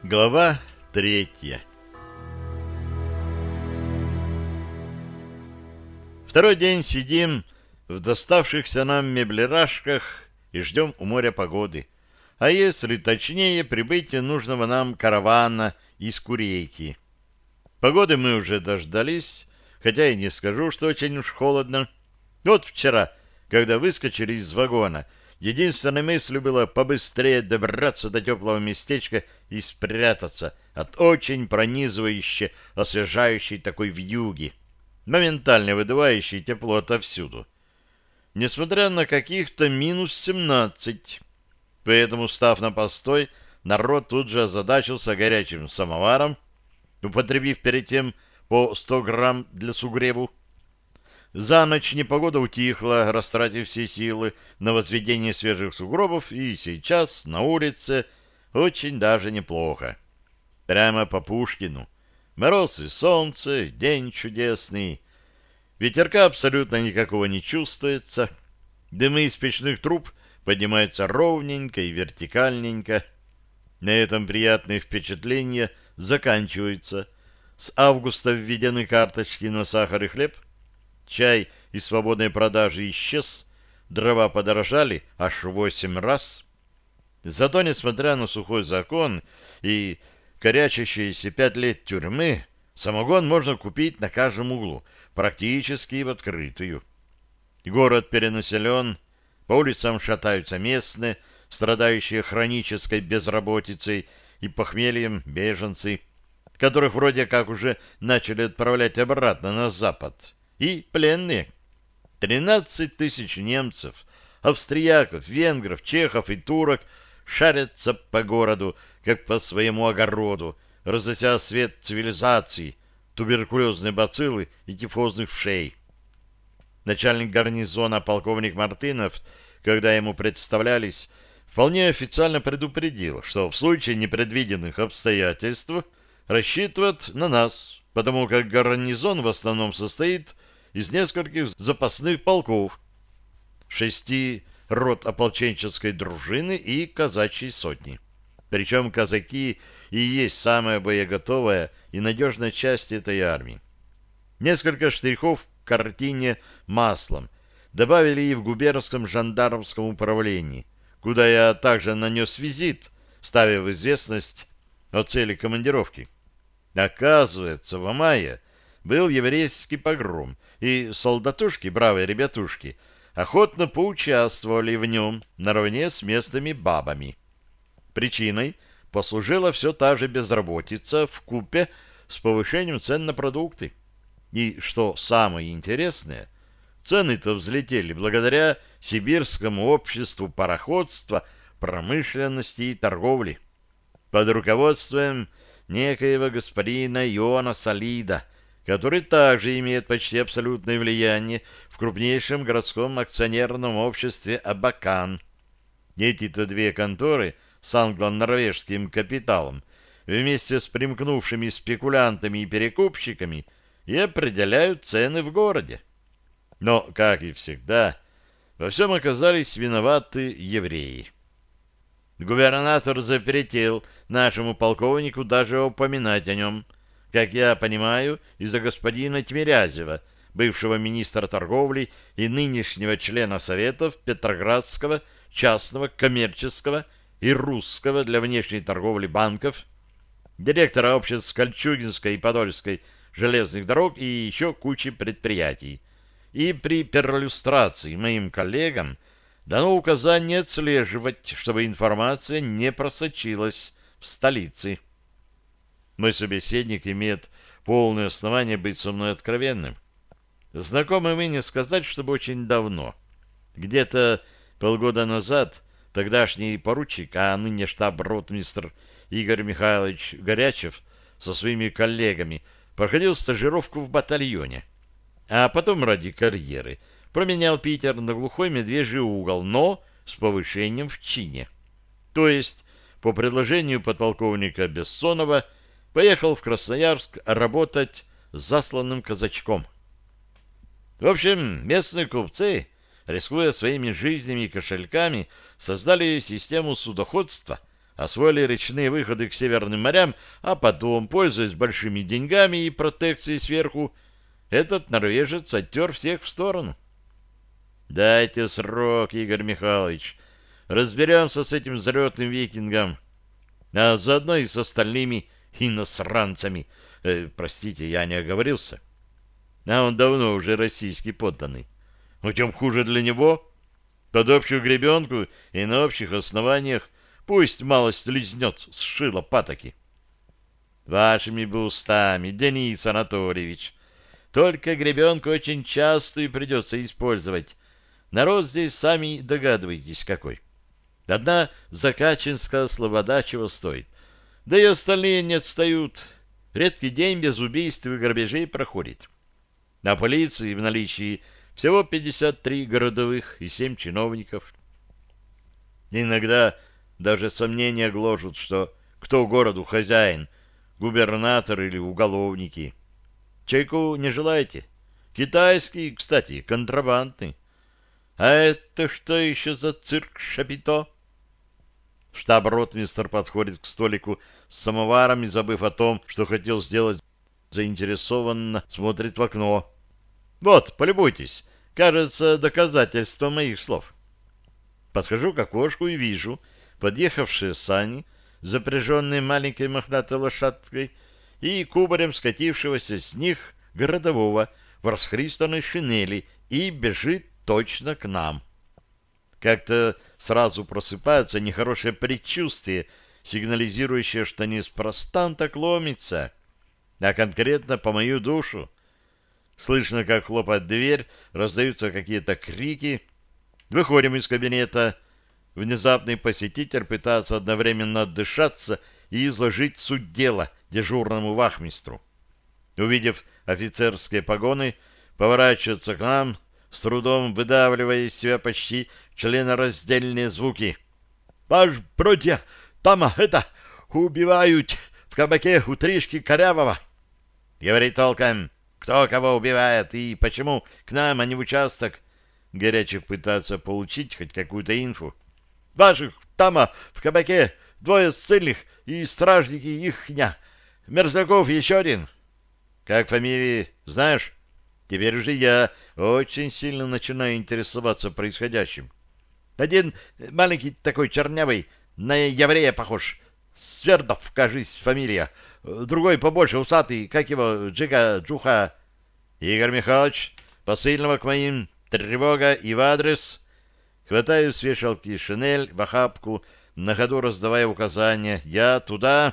Глава 3. Второй день сидим в доставшихся нам меблерашках и ждем у моря погоды. А если точнее, прибытие нужного нам каравана из Курейки. Погоды мы уже дождались, хотя и не скажу, что очень уж холодно. Вот вчера, когда выскочили из вагона, единственной мыслью было побыстрее добраться до теплого местечка и спрятаться от очень пронизывающей, освежающей такой вьюги, моментально выдувающей тепло отовсюду. Несмотря на каких-то минус 17. Поэтому, став на постой, народ тут же озадачился горячим самоваром, употребив перед тем по 100 грамм для сугреву. За ночь непогода утихла, растратив все силы на возведение свежих сугробов, и сейчас на улице очень даже неплохо. Прямо по Пушкину. Мороз и солнце, день чудесный. Ветерка абсолютно никакого не чувствуется. Дымы из печных труб поднимаются ровненько и вертикальненько. На этом приятные впечатления заканчиваются. С августа введены карточки на сахар и хлеб. Чай из свободной продажи исчез, дрова подорожали аж 8 раз. Зато, несмотря на сухой закон и корячащиеся 5 лет тюрьмы, самогон можно купить на каждом углу, практически в открытую. Город перенаселен, по улицам шатаются местные, страдающие хронической безработицей и похмельем беженцы, которых вроде как уже начали отправлять обратно на запад. И пленные. 13 тысяч немцев, австрияков, венгров, чехов и турок шарятся по городу, как по своему огороду, разнося свет цивилизации, туберкулезные бациллы и тифозных вшей. Начальник гарнизона полковник Мартынов, когда ему представлялись, вполне официально предупредил, что в случае непредвиденных обстоятельств рассчитывает на нас, потому как гарнизон в основном состоит из нескольких запасных полков, 6 рот ополченческой дружины и казачьей сотни. Причем казаки и есть самая боеготовая и надежная часть этой армии. Несколько штрихов к картине маслом добавили и в губернском жандармском управлении, куда я также нанес визит, ставя в известность о цели командировки. Оказывается, в мае был еврейский погром, и солдатушки, бравые ребятушки, охотно поучаствовали в нем наравне с местными бабами. Причиной послужила все та же безработица вкупе с повышением цен на продукты. И, что самое интересное, цены-то взлетели благодаря Сибирскому обществу пароходства, промышленности и торговли под руководством некоего господина Иона Солида, который также имеет почти абсолютное влияние в крупнейшем городском акционерном обществе «Абакан». Эти-то две конторы с англо-норвежским капиталом вместе с примкнувшими спекулянтами и перекупщиками и определяют цены в городе. Но, как и всегда, во всем оказались виноваты евреи. Губернатор запретил нашему полковнику даже упоминать о нем, как я понимаю, из-за господина Тимирязева, бывшего министра торговли и нынешнего члена Советов Петроградского частного, коммерческого и русского для внешней торговли банков, директора обществ Кольчугинской и Подольской железных дорог и еще кучи предприятий. И при перлюстрации моим коллегам дано указание отслеживать, чтобы информация не просочилась в столице. Мой собеседник имеет полное основание быть со мной откровенным. Знакомы мы не сказать, чтобы очень давно. Где-то полгода назад тогдашний поручик, а ныне штаб-ротмистр Игорь Михайлович Горячев со своими коллегами проходил стажировку в батальоне, а потом ради карьеры променял Питер на глухой медвежий угол, но с повышением в чине. То есть, по предложению подполковника Бессонова, поехал в Красноярск работать засланным казачком. В общем, местные купцы, рискуя своими жизнями и кошельками, создали систему судоходства, освоили речные выходы к северным морям, а потом, пользуясь большими деньгами и протекцией сверху, этот норвежец оттер всех в сторону. Дайте срок, Игорь Михайлович. Разберемся с этим залетным викингом, а заодно и с остальными иностранцами. Простите, я не оговорился. А он давно уже российский подданный. Но тем хуже для него. Под общую гребенку и на общих основаниях пусть малость лизнет с шила патоки. Вашими бы устами, Денис Анатольевич. Только гребенку очень часто и придется использовать. Народ здесь, сами догадываетесь, какой. Одна закачинская слобода чего стоит. Да и остальные не отстают. Редкий день без убийств и грабежей проходит. На полиции в наличии всего 53 городовых и 7 чиновников. Иногда даже сомнения гложут, что кто городу хозяин, губернатор или уголовники. Чайку не желаете? Китайский, кстати, контрабандный. А это что еще за цирк Шапито? Штаб-ротмистр подходит к столику с самоваром и, забыв о том, что хотел сделать, заинтересованно смотрит в окно. Вот, полюбуйтесь. Кажется, доказательство моих слов. Подхожу к окошку и вижу подъехавшие сани, запряженные маленькой мохнатой лошадкой, и кубарем скатившегося с них городового в расхристанной шинели, и бежит точно к нам. Как-то сразу просыпается нехорошее предчувствие, сигнализирующее, что неспроста он так ломится, а конкретно по мою душу. Слышно, как хлопает дверь, раздаются какие-то крики. Выходим из кабинета. Внезапный посетитель пытается одновременно отдышаться и изложить суть дела дежурному вахмистру. Увидев офицерские погоны, поворачивается к нам, с трудом выдавливая из себя почти членораздельные звуки. «Ваш бродя, там это, убивают в кабаке у Тришки Корявого!» «Говори толком, кто кого убивает и почему к нам, а не в участок?» Горячих пытается получить хоть какую-то инфу. «Ваших там, в кабаке, 2 ссыльных и стражники ихня. Мерзляков еще один». «Как фамилии, знаешь?» Теперь уже я очень сильно начинаю интересоваться происходящим. Один маленький такой чернявый, на еврея похож. Свердов, кажись, фамилия. Другой побольше, усатый, как его, Джуха. Игорь Михайлович, посыльного к моим, тревога и в адрес. Хватаю с вешалки шинель в охапку, на ходу раздавая указания. Я туда.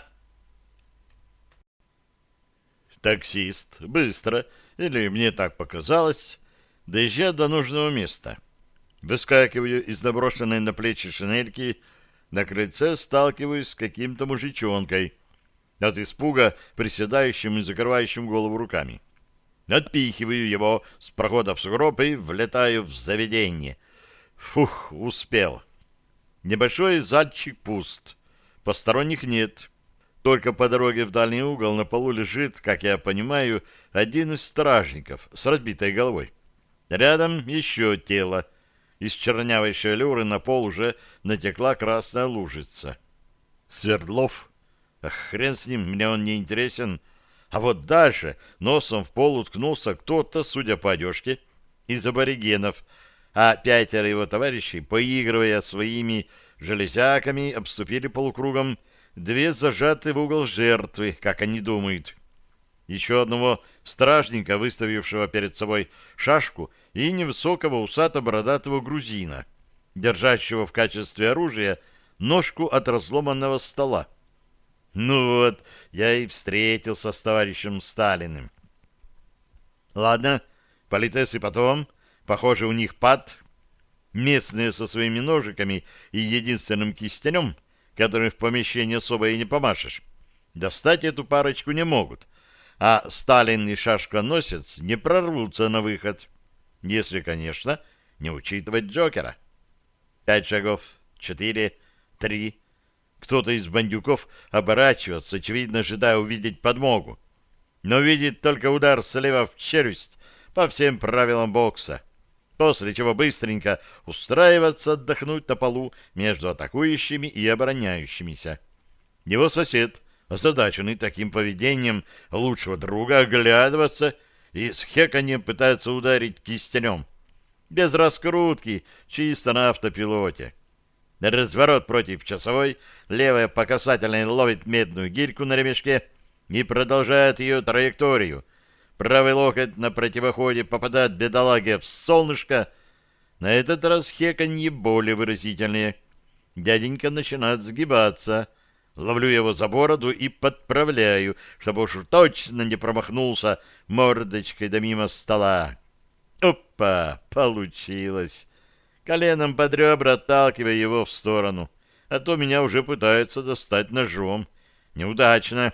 Таксист быстро, или мне так показалось, доезжая до нужного места. Выскакиваю из наброшенной на плечи шинельки, на крыльце сталкиваюсь с каким-то мужичонкой, от испуга приседающим и закрывающим голову руками. Отпихиваю его с прохода в сугроб и влетаю в заведение. Фух, успел. Небольшой зальчик пуст, посторонних нет. Только по дороге в дальний угол на полу лежит, как я понимаю, один из стражников с разбитой головой. Рядом еще тело. Из чернявой шевелюры на пол уже натекла красная лужица. Свердлов? Ах, хрен с ним, мне он не интересен. А вот дальше носом в пол уткнулся кто-то, судя по одежке, из аборигенов, а 5 его товарищей, поигрывая своими железяками, обступили полукругом 2 зажатые в угол жертвы, как они думают. Еще одного стражника, выставившего перед собой шашку, и невысокого усато-бородатого грузина, держащего в качестве оружия ножку от разломанного стола. Ну вот, я и встретился с товарищем Сталиным. Ладно, политесы потом. Похоже, у них пад. Местные со своими ножиками и единственным кистенем, которым в помещении особо и не помашешь, достать эту парочку не могут. А Сталин и шашконосец не прорвутся на выход. Если, конечно, не учитывать Джокера. 5 шагов, 4, 3. Кто-то из бандюков оборачивается, очевидно, ожидая увидеть подмогу. Но видит только удар слева в челюсть по всем правилам бокса. после чего быстренько устраиваться отдохнуть на полу между атакующими и обороняющимися. Его сосед, озадаченный таким поведением лучшего друга, оглядывается и с хеканьем пытается ударить кистенем. Без раскрутки, чисто на автопилоте. Разворот против часовой, левая по касательной ловит медную гирьку на ремешке и продолжает ее траекторию. Правый локоть на противоходе попадает бедолаге в солнышко. На этот раз хеканье более выразительнее. Дяденька начинает сгибаться. Ловлю его за бороду и подправляю, чтобы уж точно не промахнулся мордочкой да мимо стола. Опа! Получилось! Коленом под ребра отталкивая его в сторону. А то меня уже пытаются достать ножом. Неудачно.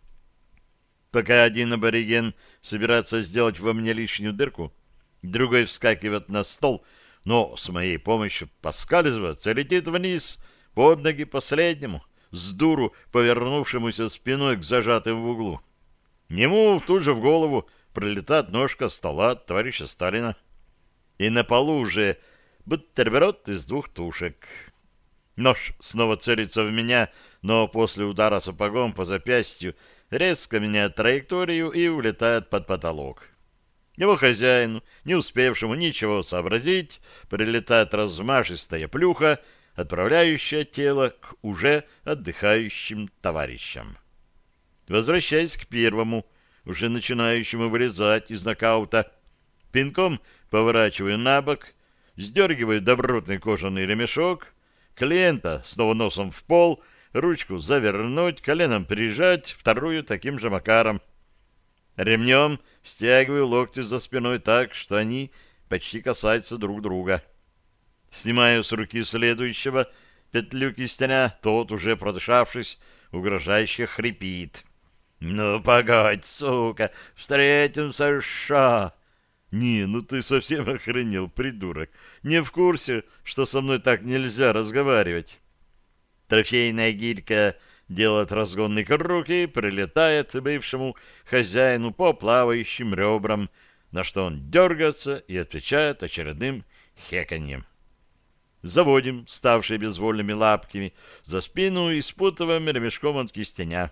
Пока один абориген собирается сделать во мне лишнюю дырку, другой вскакивает на стол, но с моей помощью поскальзывается и летит вниз, под ноги последнему, с дуру повернувшемуся спиной к зажатым в углу. Ему тут же в голову пролетает ножка стола товарища Сталина. И на полу уже бутерброд из 2 тушек. Нож снова целится в меня, но после удара сапогом по запястью резко меняет траекторию и улетает под потолок. Его хозяину, не успевшему ничего сообразить, прилетает размашистая плюха, отправляющая тело к уже отдыхающим товарищам. Возвращаясь к первому, уже начинающему вылезать из нокаута, пинком поворачиваю на бок, сдергиваю добротный кожаный ремешок, клиента снова носом в пол, ручку завернуть, коленом прижать, вторую таким же макаром. Ремнем стягиваю локти за спиной так, что они почти касаются друг друга. Снимаю с руки следующего петлю кистеня, тот, уже продышавшись, угрожающе хрипит. «Ну, погодь, сука, встретимся, ша!» «Не, ну ты совсем охренел, придурок. Не в курсе, что со мной так нельзя разговаривать?» Трофейная гирька делает разгонный круг и прилетает бывшему хозяину по плавающим ребрам, на что он дергается и отвечает очередным хеканьем. Заводим ставшие безвольными лапками за спину и спутываем ремешком от кистеня.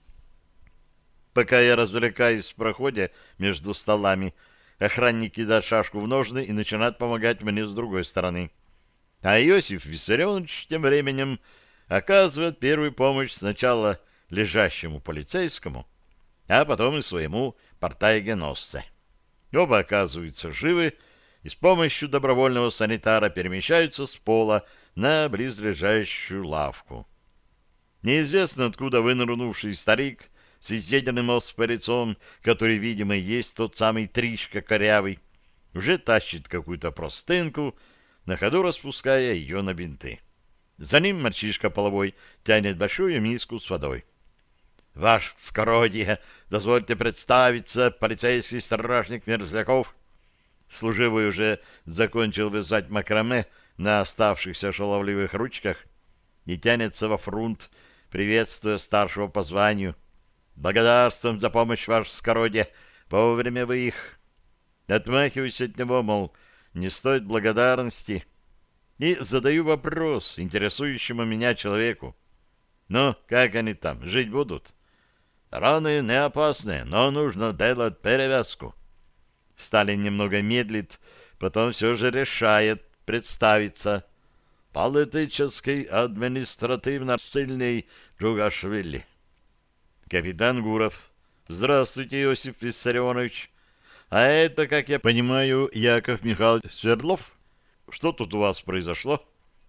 Пока я развлекаюсь в проходе между столами, охранник кидает шашку в ножны и начинает помогать мне с другой стороны. А Иосиф Виссарионович тем временем оказывает первую помощь сначала лежащему полицейскому, а потом и своему портайгеносце. Оба оказываются живы и с помощью добровольного санитара перемещаются с пола на близлежащую лавку. Неизвестно, откуда вынырнувший старик с изъеденным оспой лицом, который, видимо, есть тот самый Тришка корявый, уже тащит какую-то простынку, на ходу распуская ее на бинты. За ним мальчишка половой тянет большую миску с водой. — Ваше скородие, дозвольте представиться, полицейский стражник Мерзляков. Служивый уже закончил вязать макраме на оставшихся шаловливых ручках и тянется во фрунт, приветствуя старшего по званию. «Благодарствуем за помощь, ваше скородие, вовремя вы их». Отмахиваюсь от него, мол, не стоит благодарности, и задаю вопрос интересующему меня человеку. «Ну, как они там, жить будут?» «Раны не опасные, но нужно делать перевязку». Сталин немного медлит, потом все же решает представиться. «Политический административно сильный Джугашвили». «Капитан Гуров». «Здравствуйте, Иосиф Виссарионович. А это, как я понимаю, Яков Михайлович Свердлов? Что тут у вас произошло?»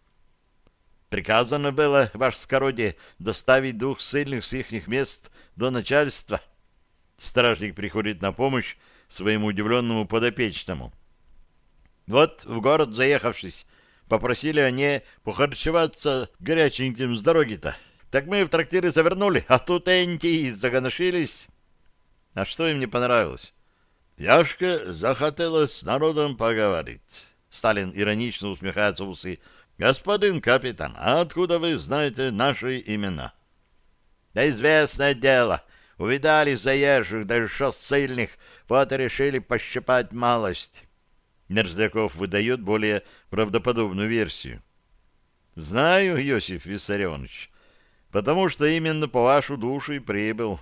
«Приказано было, ваше скородие, доставить 2 ссыльных с ихних мест до начальства». Стражник приходит на помощь своему удивленному подопечному. «Вот в город заехавшись, попросили они похарчеваться горяченьким с дороги-то. Так мы в трактире завернули, а тут энти загоношились». А что им не понравилось? «Яшке захотелось с народом поговорить». Сталин иронично усмехается в усы. «Господин капитан, а откуда вы знаете наши имена?» «Да известное дело. Увидали заезжих, да еще ссыльных, вот и решили пощипать малость». Мерзляков выдает более правдоподобную версию. Знаю, Иосиф Виссарионович, потому что именно по вашу душу и прибыл.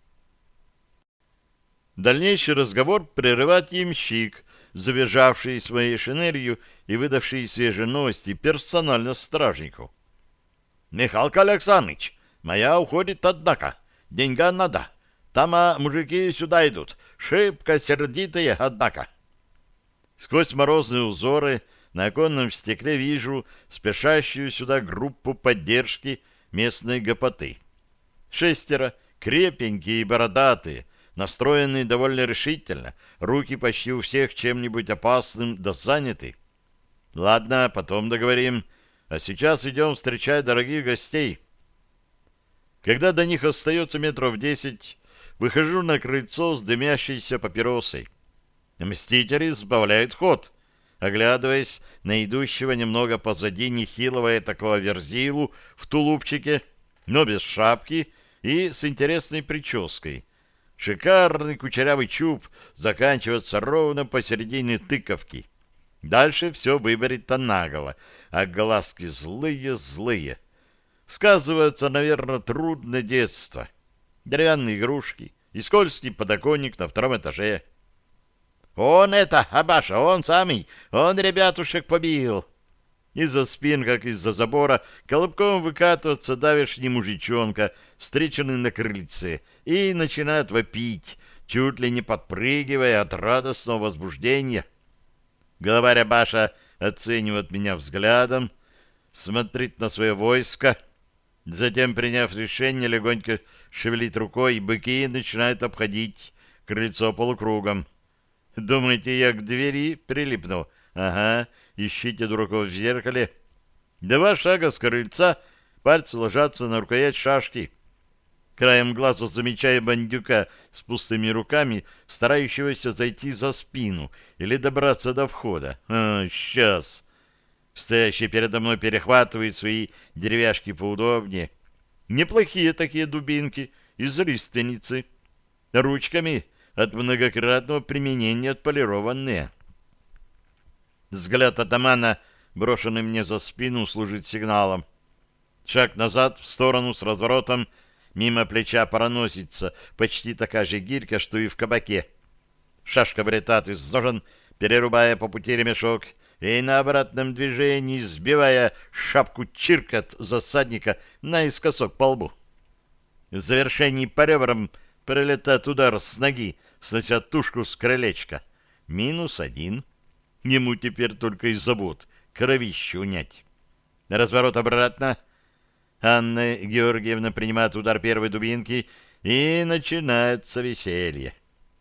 Дальнейший разговор прерывает ямщик, завизжавший своей шинелью и выдавший свежие новости персонально стражнику. «Михаил Александрович, моя уходит, однако. Деньга надо. Там мужики сюда идут. Шибко сердитые, однако». Сквозь морозные узоры на оконном стекле вижу спешащую сюда группу поддержки местной гопоты. 6, крепенькие и бородатые, настроенные довольно решительно, руки почти у всех чем-нибудь опасным да заняты. Ладно, потом договорим, а сейчас идем встречать дорогих гостей. Когда до них остается метров 10, выхожу на крыльцо с дымящейся папиросой. Мстители сбавляют ход, оглядываясь на идущего немного позади нехилого такого верзилу в тулупчике, но без шапки и с интересной прической. Шикарный кучерявый чуб заканчивается ровно посередине тыковки. Дальше все выберито наголо, а глазки злые-злые. Сказывается, наверное, трудное детство. Деревянные игрушки и скользкий подоконник на 2 этаже. «Он это, Абаша, он самый, он ребятушек побил!» Из-за спин, как из-за забора, колобком выкатывается давешний мужичонка, встреченный на крыльце, и начинает вопить, чуть ли не подпрыгивая от радостного возбуждения. Главарь Абаша оценивает меня взглядом, смотрит на свое войско, затем, приняв решение, легонько шевелит рукой, и быки начинают обходить крыльцо полукругом. Думаете, я к двери прилипну? Ага, ищите дураков в зеркале. 2 шага с крыльца, пальцы ложатся на рукоять шашки. Краем глаза замечаю бандюка с пустыми руками, старающегося зайти за спину или добраться до входа. Сейчас. Стоящий передо мной перехватывает свои деревяшки поудобнее. Неплохие такие дубинки из лиственницы. Ручками от многократного применения отполированные. Взгляд атамана, брошенный мне за спину, служит сигналом. Шаг назад, в сторону с разворотом, мимо плеча проносится почти такая же гирька, что и в кабаке. Шашка вылетает из ножен, перерубая по пути ремешок, и на обратном движении, сбивая шапку, чиркат засадника наискосок по лбу. В завершении по ребрам прилетает удар с ноги, снося тушку с крылечка. -1. Ему теперь только и забот кровище унять. Разворот обратно. Анна Георгиевна принимает удар первой дубинки, и начинается веселье.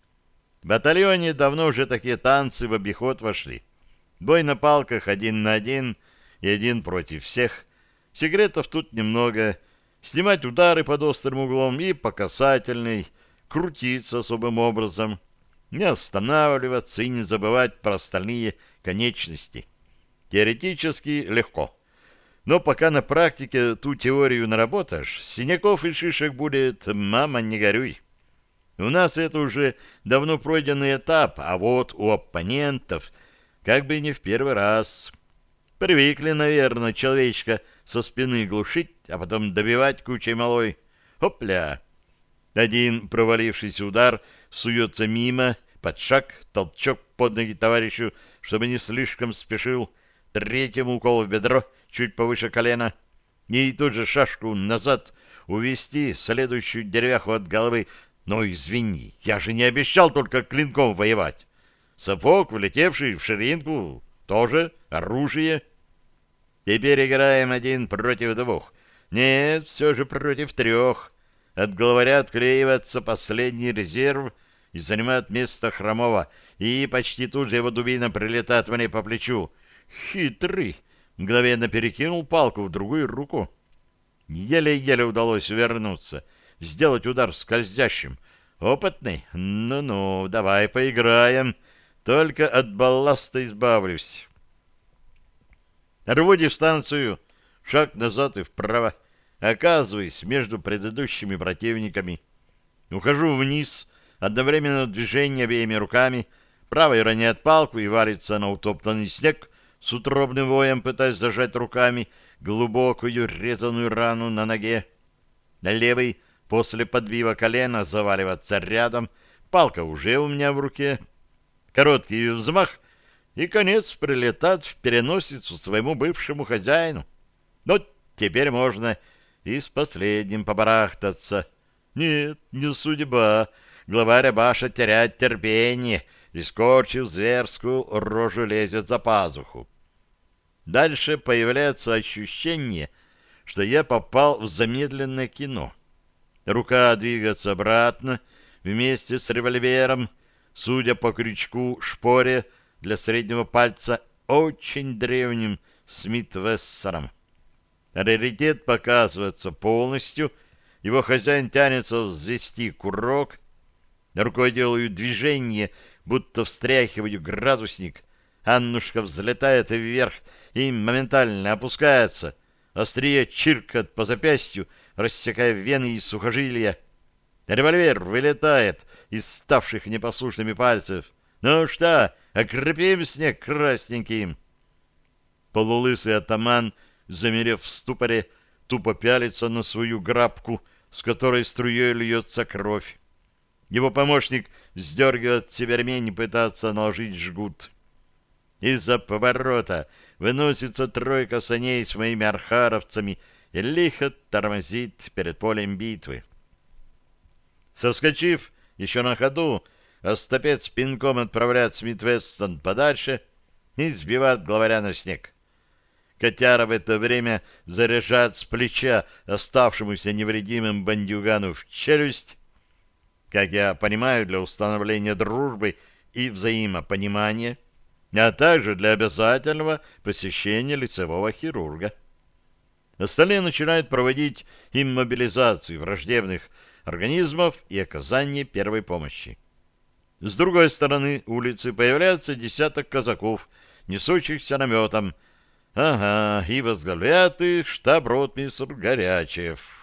В батальоне давно уже такие танцы в обиход вошли. Бой на палках 1 на 1 и 1 против всех. Секретов тут немного. Снимать удары под острым углом и по касательной, крутиться особым образом, не останавливаться и не забывать про остальные конечности. Теоретически легко. Но пока на практике ту теорию наработаешь, синяков и шишек будет, мама, не горюй. У нас это уже давно пройденный этап, а вот у оппонентов как бы не в первый раз. Привыкли, наверное, человечка со спины глушить, а потом добивать кучей малой. Хопля! Один провалившийся удар суется мимо, под шаг, толчок под ноги товарищу, чтобы не слишком спешил, третьему укол в бедро, чуть повыше колена, и тут же шашку назад увести следующую деревяху от головы. Но извини, я же не обещал только клинком воевать. Сапог, влетевший в ширинку, тоже оружие. Теперь играем 1 против 2. Нет, все же против 3. От главаря отклеивается последний резерв и занимает место Хромова, и почти тут же его дубина прилетает мне по плечу. Хитрый! Мгновенно перекинул палку в другую руку. Еле-еле удалось вернуться, сделать удар скользящим. Опытный? Ну-ну, давай поиграем. Только от балласта избавлюсь. Рву дистанцию, шаг назад и вправо. Оказываюсь между предыдущими противниками. Ухожу вниз, одновременно движение обеими руками, Правой роняет палку и валится на утоптанный снег, с утробным воем пытаясь зажать руками глубокую резаную рану на ноге. Левый после подбива колена заваливаться рядом, палка уже у меня в руке. Короткий взмах, и конец прилетает в переносицу своему бывшему хозяину. Но теперь можно и с последним побарахтаться. Нет, не судьба. Главарь Баша теряет терпение и, скорчив зверскую рожу, лезет за пазуху. Дальше появляется ощущение, что я попал в замедленное кино. Рука двигается обратно вместе с револьвером, судя по крючку-шпоре для среднего пальца, очень древним Смит-Вессером. Раритет показывается полностью, его хозяин тянется взвести курок, рукой делаю движение, будто встряхиваю градусник. Аннушка взлетает вверх и моментально опускается. Острие чиркает по запястью, рассекая вены и сухожилия. Револьвер вылетает из ставших непослушными пальцев. «Ну что, окрепим снег красненьким?» Полулысый атаман, замерев в ступоре, тупо пялится на свою грабку, с которой струей льется кровь. Его помощник сдергивает с себя ремень и пытается наложить жгут. Из-за поворота выносится тройка саней с моими архаровцами и лихо тормозит перед полем битвы. Соскочив еще на ходу, остапец пинком отправляет Смит-Вессон подальше и сбивает главаря на снег. Котяра в это время заряжает с плеча оставшемуся невредимым бандюгану в челюсть. Как я понимаю, для установления дружбы и взаимопонимания, а также для обязательного посещения лицевого хирурга. Остальные начинают проводить иммобилизацию враждебных организмов и оказание первой помощи. С другой стороны улицы появляется десяток казаков, несущихся наметом. Ага, и возглавляет их штаб-ротмистр Горячев.